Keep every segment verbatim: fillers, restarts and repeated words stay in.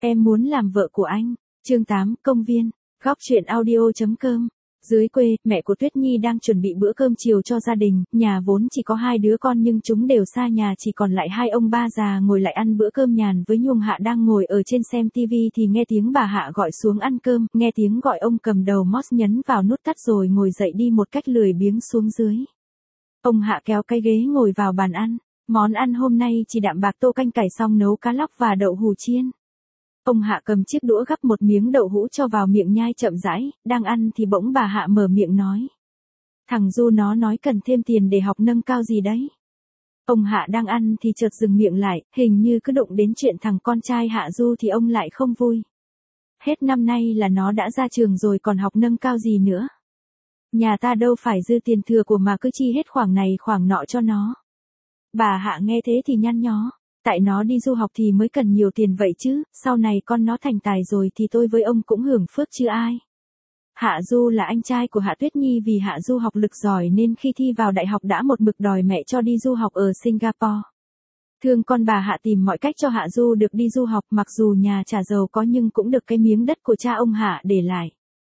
Em muốn làm vợ của anh. Chương tám, công viên. Góc truyện audio.com. Dưới quê, mẹ của Tuyết Nhi đang chuẩn bị bữa cơm chiều cho gia đình, nhà vốn chỉ có hai đứa con nhưng chúng đều xa nhà, chỉ còn lại hai ông ba già ngồi lại ăn bữa cơm nhàn với Nhung Hạ đang ngồi ở trên xem tivi thì nghe tiếng bà Hạ gọi xuống ăn cơm, nghe tiếng gọi ông cầm đầu Moss nhấn vào nút tắt rồi ngồi dậy đi một cách lười biếng xuống dưới. Ông Hạ kéo cái ghế ngồi vào bàn ăn, món ăn hôm nay chỉ đạm bạc tô canh cải xong nấu cá lóc và đậu hù chiên. Ông Hạ cầm chiếc đũa gắp một miếng đậu hũ cho vào miệng nhai chậm rãi, đang ăn thì bỗng bà Hạ mở miệng nói. Thằng Du nó nói cần thêm tiền để học nâng cao gì đấy. Ông Hạ đang ăn thì chợt dừng miệng lại, hình như cứ đụng đến chuyện thằng con trai Hạ Du thì ông lại không vui. Hết năm nay là nó đã ra trường rồi còn học nâng cao gì nữa. Nhà ta đâu phải dư tiền thừa của mà cứ chi hết khoản này khoản nọ cho nó. Bà Hạ nghe thế thì nhăn nhó. Tại nó đi du học thì mới cần nhiều tiền vậy chứ, sau này con nó thành tài rồi thì tôi với ông cũng hưởng phước chứ ai. Hạ Du là anh trai của Hạ Tuyết Nhi, vì Hạ Du học lực giỏi nên khi thi vào đại học đã một mực đòi mẹ cho đi du học ở Singapore. Thương con bà Hạ tìm mọi cách cho Hạ Du được đi du học, mặc dù nhà chả giàu có nhưng cũng được cái miếng đất của cha ông Hạ để lại.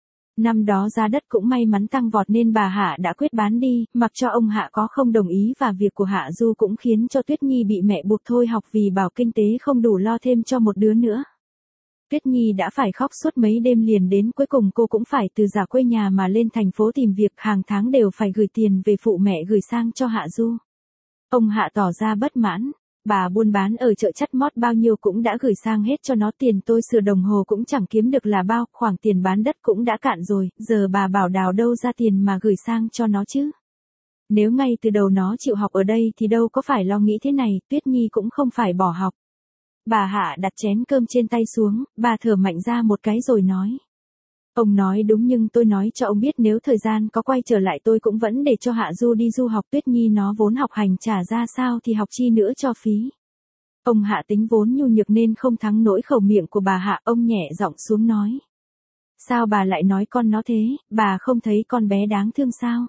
Năm đó giá đất cũng may mắn tăng vọt nên bà Hạ đã quyết bán đi, mặc cho ông Hạ có không đồng ý, và việc của Hạ Du cũng khiến cho Tuyết Nhi bị mẹ buộc thôi học vì bảo kinh tế không đủ lo thêm cho một đứa nữa. Tuyết Nhi đã phải khóc suốt mấy đêm liền, đến cuối cùng cô cũng phải từ giả quê nhà mà lên thành phố tìm việc, hàng tháng đều phải gửi tiền về phụ mẹ gửi sang cho Hạ Du. Ông Hạ tỏ ra bất mãn. Bà buôn bán ở chợ chắt mót bao nhiêu cũng đã gửi sang hết cho nó, tiền tôi sửa đồng hồ cũng chẳng kiếm được là bao, khoản tiền bán đất cũng đã cạn rồi, giờ bà bảo đào đâu ra tiền mà gửi sang cho nó chứ. Nếu ngay từ đầu nó chịu học ở đây thì đâu có phải lo nghĩ thế này, Tuyết Nhi cũng không phải bỏ học. Bà Hạ đặt chén cơm trên tay xuống, bà thở mạnh ra một cái rồi nói. Ông nói đúng, nhưng tôi nói cho ông biết nếu thời gian có quay trở lại tôi cũng vẫn để cho Hạ Du đi du học. Tuyết Nhi nó vốn học hành trả ra sao thì học chi nữa cho phí. Ông Hạ tính vốn nhu nhược nên không thắng nổi khẩu miệng của bà Hạ, ông nhẹ giọng xuống nói. Sao bà lại nói con nó thế, bà không thấy con bé đáng thương sao?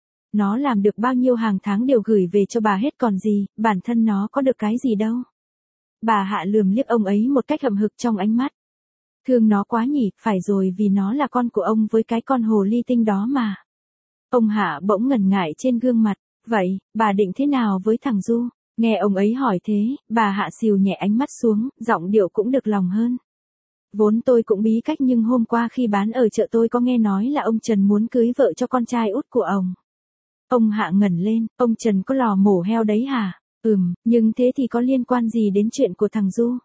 Nó làm được bao nhiêu hàng tháng đều gửi về cho bà hết còn gì, bản thân nó có được cái gì đâu. Bà Hạ lườm liếc ông ấy một cách hậm hực trong ánh mắt. Thương nó quá nhỉ, phải rồi, vì nó là con của ông với cái con hồ ly tinh đó mà. Ông Hạ bỗng ngần ngại trên gương mặt. Vậy, bà định thế nào với thằng Du? Nghe ông ấy hỏi thế, bà Hạ xìu nhẹ ánh mắt xuống, giọng điệu cũng được lòng hơn. Vốn tôi cũng bí cách nhưng hôm qua khi bán ở chợ tôi có nghe nói là ông Trần muốn cưới vợ cho con trai út của ông. Ông Hạ ngẩn lên, ông Trần có lò mổ heo đấy hả? Ừm, nhưng thế thì có liên quan gì đến chuyện của thằng Du?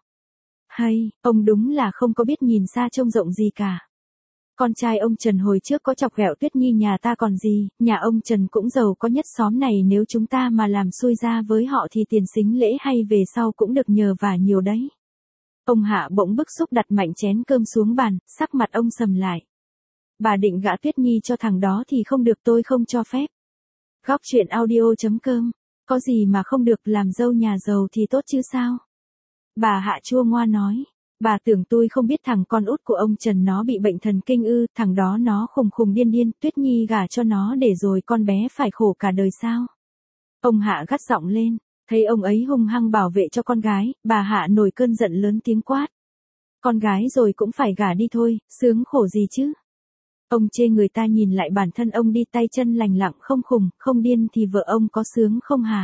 Hay, ông đúng là không có biết nhìn xa trông rộng gì cả. Con trai ông Trần hồi trước có chọc ghẹo Tuyết Nhi nhà ta còn gì, nhà ông Trần cũng giàu có nhất xóm này, nếu chúng ta mà làm xui ra với họ thì tiền sính lễ hay về sau cũng được nhờ vả nhiều đấy. Ông Hạ bỗng bức xúc đặt mạnh chén cơm xuống bàn, sắc mặt ông sầm lại. Bà định gả Tuyết Nhi cho thằng đó thì không được, tôi không cho phép. Góc truyện audio.com. Có gì mà không được, làm dâu nhà giàu thì tốt chứ sao? Bà Hạ chua ngoa nói. Bà tưởng tôi không biết thằng con út của ông Trần nó bị bệnh thần kinh ư, thằng đó nó khùng khùng điên điên, Tuyết Nhi gả cho nó để rồi con bé phải khổ cả đời sao? Ông Hạ gắt giọng lên, thấy ông ấy hung hăng bảo vệ cho con gái, bà Hạ nổi cơn giận lớn tiếng quát. Con gái rồi cũng phải gả đi thôi, sướng khổ gì chứ? Ông chê người ta nhìn lại bản thân ông đi tay chân lành lặng, không khùng, không điên thì vợ ông có sướng không hả?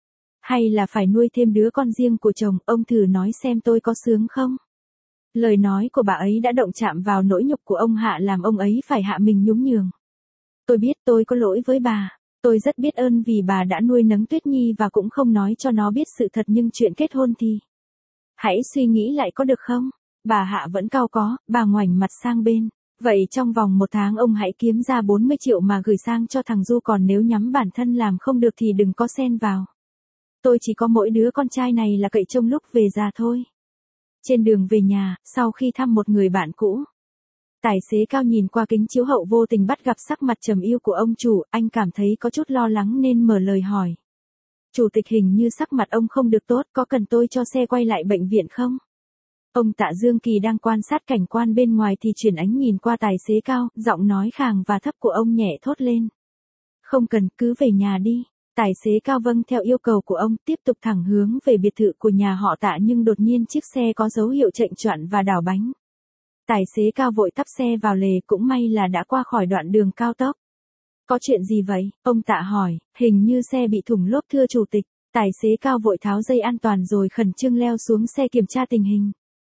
Hay là phải nuôi thêm đứa con riêng của chồng, ông thử nói xem tôi có sướng không? Lời nói của bà ấy đã động chạm vào nỗi nhục của ông Hạ, làm ông ấy phải hạ mình nhún nhường. Tôi biết tôi có lỗi với bà, tôi rất biết ơn vì bà đã nuôi nấng Tuyết Nhi và cũng không nói cho nó biết sự thật, nhưng chuyện kết hôn thì hãy suy nghĩ lại có được không? Bà Hạ vẫn cau có, bà ngoảnh mặt sang bên. Vậy trong vòng một tháng ông hãy kiếm ra bốn mươi triệu mà gửi sang cho thằng Du, còn nếu nhắm bản thân làm không được thì đừng có xen vào. Tôi chỉ có mỗi đứa con trai này là cậy trông lúc về già thôi. Trên đường về nhà, sau khi thăm một người bạn cũ, tài xế Cao nhìn qua kính chiếu hậu vô tình bắt gặp sắc mặt trầm ưu của ông chủ, anh cảm thấy có chút lo lắng nên mở lời hỏi. Chủ tịch, hình như sắc mặt ông không được tốt, có cần tôi cho xe quay lại bệnh viện không? Ông Tạ Dương Kỳ đang quan sát cảnh quan bên ngoài thì chuyển ánh nhìn qua tài xế Cao, giọng nói khàng và thấp của ông nhẹ thốt lên. Không cần, cứ về nhà đi. Tài xế Cao vâng theo yêu cầu của ông tiếp tục thẳng hướng về biệt thự của nhà họ Tạ nhưng đột nhiên chiếc xe có dấu hiệu chệch choạng và đảo bánh. Tài xế Cao vội tấp xe vào lề, cũng may là đã qua khỏi đoạn đường cao tốc. Có chuyện gì vậy? Ông Tạ hỏi, hình như xe bị thủng lốp thưa chủ tịch. Tài xế Cao vội tháo dây an toàn rồi khẩn trương leo xuống xe kiểm tra tình hình.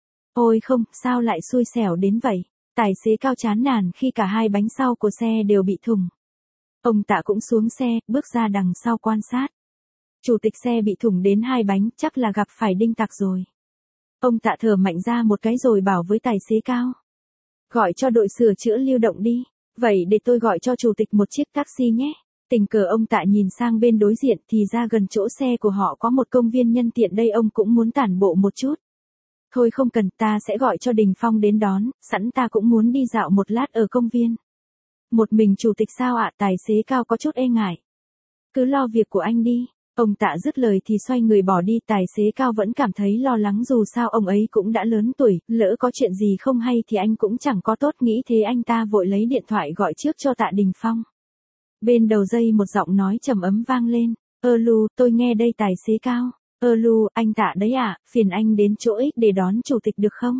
Ôi không, sao lại xui xẻo đến vậy? Tài xế Cao chán nản khi cả hai bánh sau của xe đều bị thủng. Ông Tạ cũng xuống xe, bước ra đằng sau quan sát. Chủ tịch xe bị thủng đến hai bánh, chắc là gặp phải đinh tặc rồi. Ông Tạ thở mạnh ra một cái rồi bảo với tài xế Cao. Gọi cho đội sửa chữa lưu động đi. Vậy để tôi gọi cho chủ tịch một chiếc taxi nhé. Tình cờ ông Tạ nhìn sang bên đối diện thì ra gần chỗ xe của họ có một công viên nhân tiện đây, ông cũng muốn tản bộ một chút. Thôi không cần, ta sẽ gọi cho Đình Phong đến đón, sẵn ta cũng muốn đi dạo một lát ở công viên. Một mình chủ tịch sao ạ? Tài xế Cao có chút e ngại. Cứ lo việc của anh đi. Ông Tạ dứt lời thì xoay người bỏ đi. Tài xế Cao vẫn cảm thấy lo lắng, dù sao ông ấy cũng đã lớn tuổi, lỡ có chuyện gì không hay thì anh cũng chẳng có tốt, nghĩ thế anh ta vội lấy điện thoại gọi trước cho Tạ Đình Phong. Bên đầu dây một giọng nói trầm ấm vang lên. Ơ lu, tôi nghe đây tài xế Cao. Ơ lu, anh Tạ đấy à, phiền anh đến chỗ X để đón chủ tịch được không?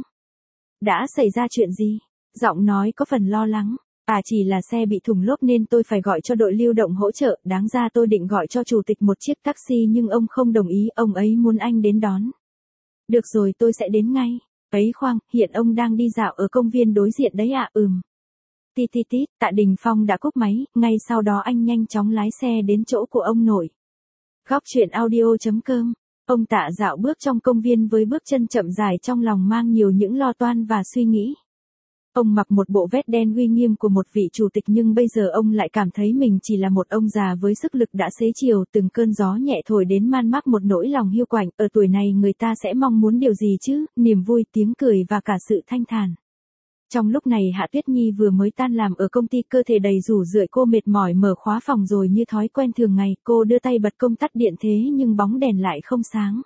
Đã xảy ra chuyện gì? Giọng nói có phần lo lắng. À chỉ là xe bị thủng lốp nên tôi phải gọi cho đội lưu động hỗ trợ, đáng ra tôi định gọi cho chủ tịch một chiếc taxi nhưng ông không đồng ý, ông ấy muốn anh đến đón. Được rồi, tôi sẽ đến ngay. Ấy khoan, hiện ông đang đi dạo ở công viên đối diện đấy ạ? À? Ừm. Tít tít tít, Tạ Đình Phong đã cúp máy, ngay sau đó anh nhanh chóng lái xe đến chỗ của ông nội. Góc truyện audio chấm com. Ông Tạ dạo bước trong công viên với bước chân chậm dài, trong lòng mang nhiều những lo toan và suy nghĩ. Ông mặc một bộ vest đen uy nghiêm của một vị chủ tịch nhưng bây giờ ông lại cảm thấy mình chỉ là một ông già với sức lực đã xế chiều, từng cơn gió nhẹ thổi đến man mác một nỗi lòng hiu quạnh, ở tuổi này người ta sẽ mong muốn điều gì chứ, niềm vui, tiếng cười và cả sự thanh thản. Trong lúc này Hạ Tuyết Nhi vừa mới tan làm ở công ty, cơ thể đầy rủ rượi, cô mệt mỏi mở khóa phòng rồi như thói quen thường ngày, cô đưa tay bật công tắt điện thế nhưng bóng đèn lại không sáng.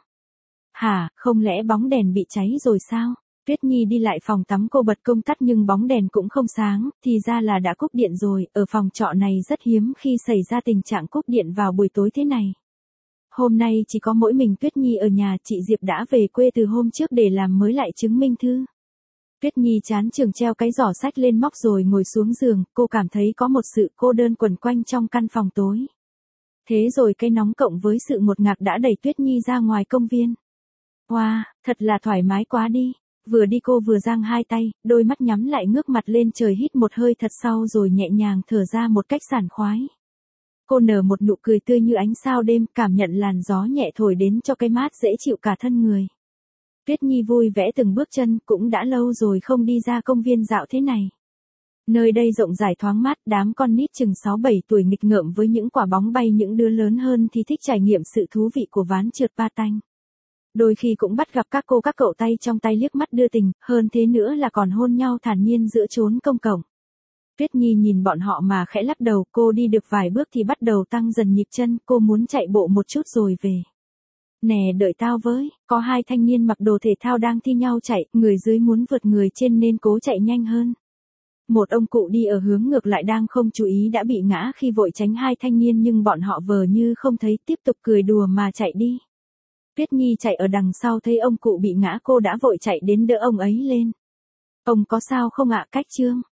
Hả, không lẽ bóng đèn bị cháy rồi sao? Tuyết Nhi đi lại phòng tắm, cô bật công tắt nhưng bóng đèn cũng không sáng, thì ra là đã cúp điện rồi, ở phòng trọ này rất hiếm khi xảy ra tình trạng cúp điện vào buổi tối thế này. Hôm nay chỉ có mỗi mình Tuyết Nhi ở nhà, chị Diệp đã về quê từ hôm trước để làm mới lại chứng minh thư. Tuyết Nhi chán chường treo cái giỏ sách lên móc rồi ngồi xuống giường, cô cảm thấy có một sự cô đơn quẩn quanh trong căn phòng tối. Thế rồi cái nóng cộng với sự ngột ngạt đã đẩy Tuyết Nhi ra ngoài công viên. Wow, thật là thoải mái quá đi. Vừa đi cô vừa giang hai tay, đôi mắt nhắm lại, ngước mặt lên trời hít một hơi thật sâu rồi nhẹ nhàng thở ra một cách sảng khoái. Cô nở một nụ cười tươi như ánh sao đêm, cảm nhận làn gió nhẹ thổi đến cho cái mát dễ chịu cả thân người. Tuyết Nhi vui vẻ từng bước chân, cũng đã lâu rồi không đi ra công viên dạo thế này. Nơi đây rộng rãi thoáng mát, đám con nít chừng sáu bảy tuổi nghịch ngợm với những quả bóng bay, những đứa lớn hơn thì thích trải nghiệm sự thú vị của ván trượt patin. Đôi khi cũng bắt gặp các cô các cậu tay trong tay liếc mắt đưa tình, hơn thế nữa là còn hôn nhau thản nhiên giữa chốn công cộng. Tuyết Nhi nhìn bọn họ mà khẽ lắc đầu, cô đi được vài bước thì bắt đầu tăng dần nhịp chân, cô muốn chạy bộ một chút rồi về. Nè đợi tao với, có hai thanh niên mặc đồ thể thao đang thi nhau chạy, người dưới muốn vượt người trên nên cố chạy nhanh hơn. Một ông cụ đi ở hướng ngược lại đang không chú ý đã bị ngã khi vội tránh hai thanh niên nhưng bọn họ vờ như không thấy, tiếp tục cười đùa mà chạy đi. Tuyết Nhi chạy ở đằng sau thấy ông cụ bị ngã, cô đã vội chạy đến đỡ ông ấy lên. Ông có sao không ạ? Cách Trương.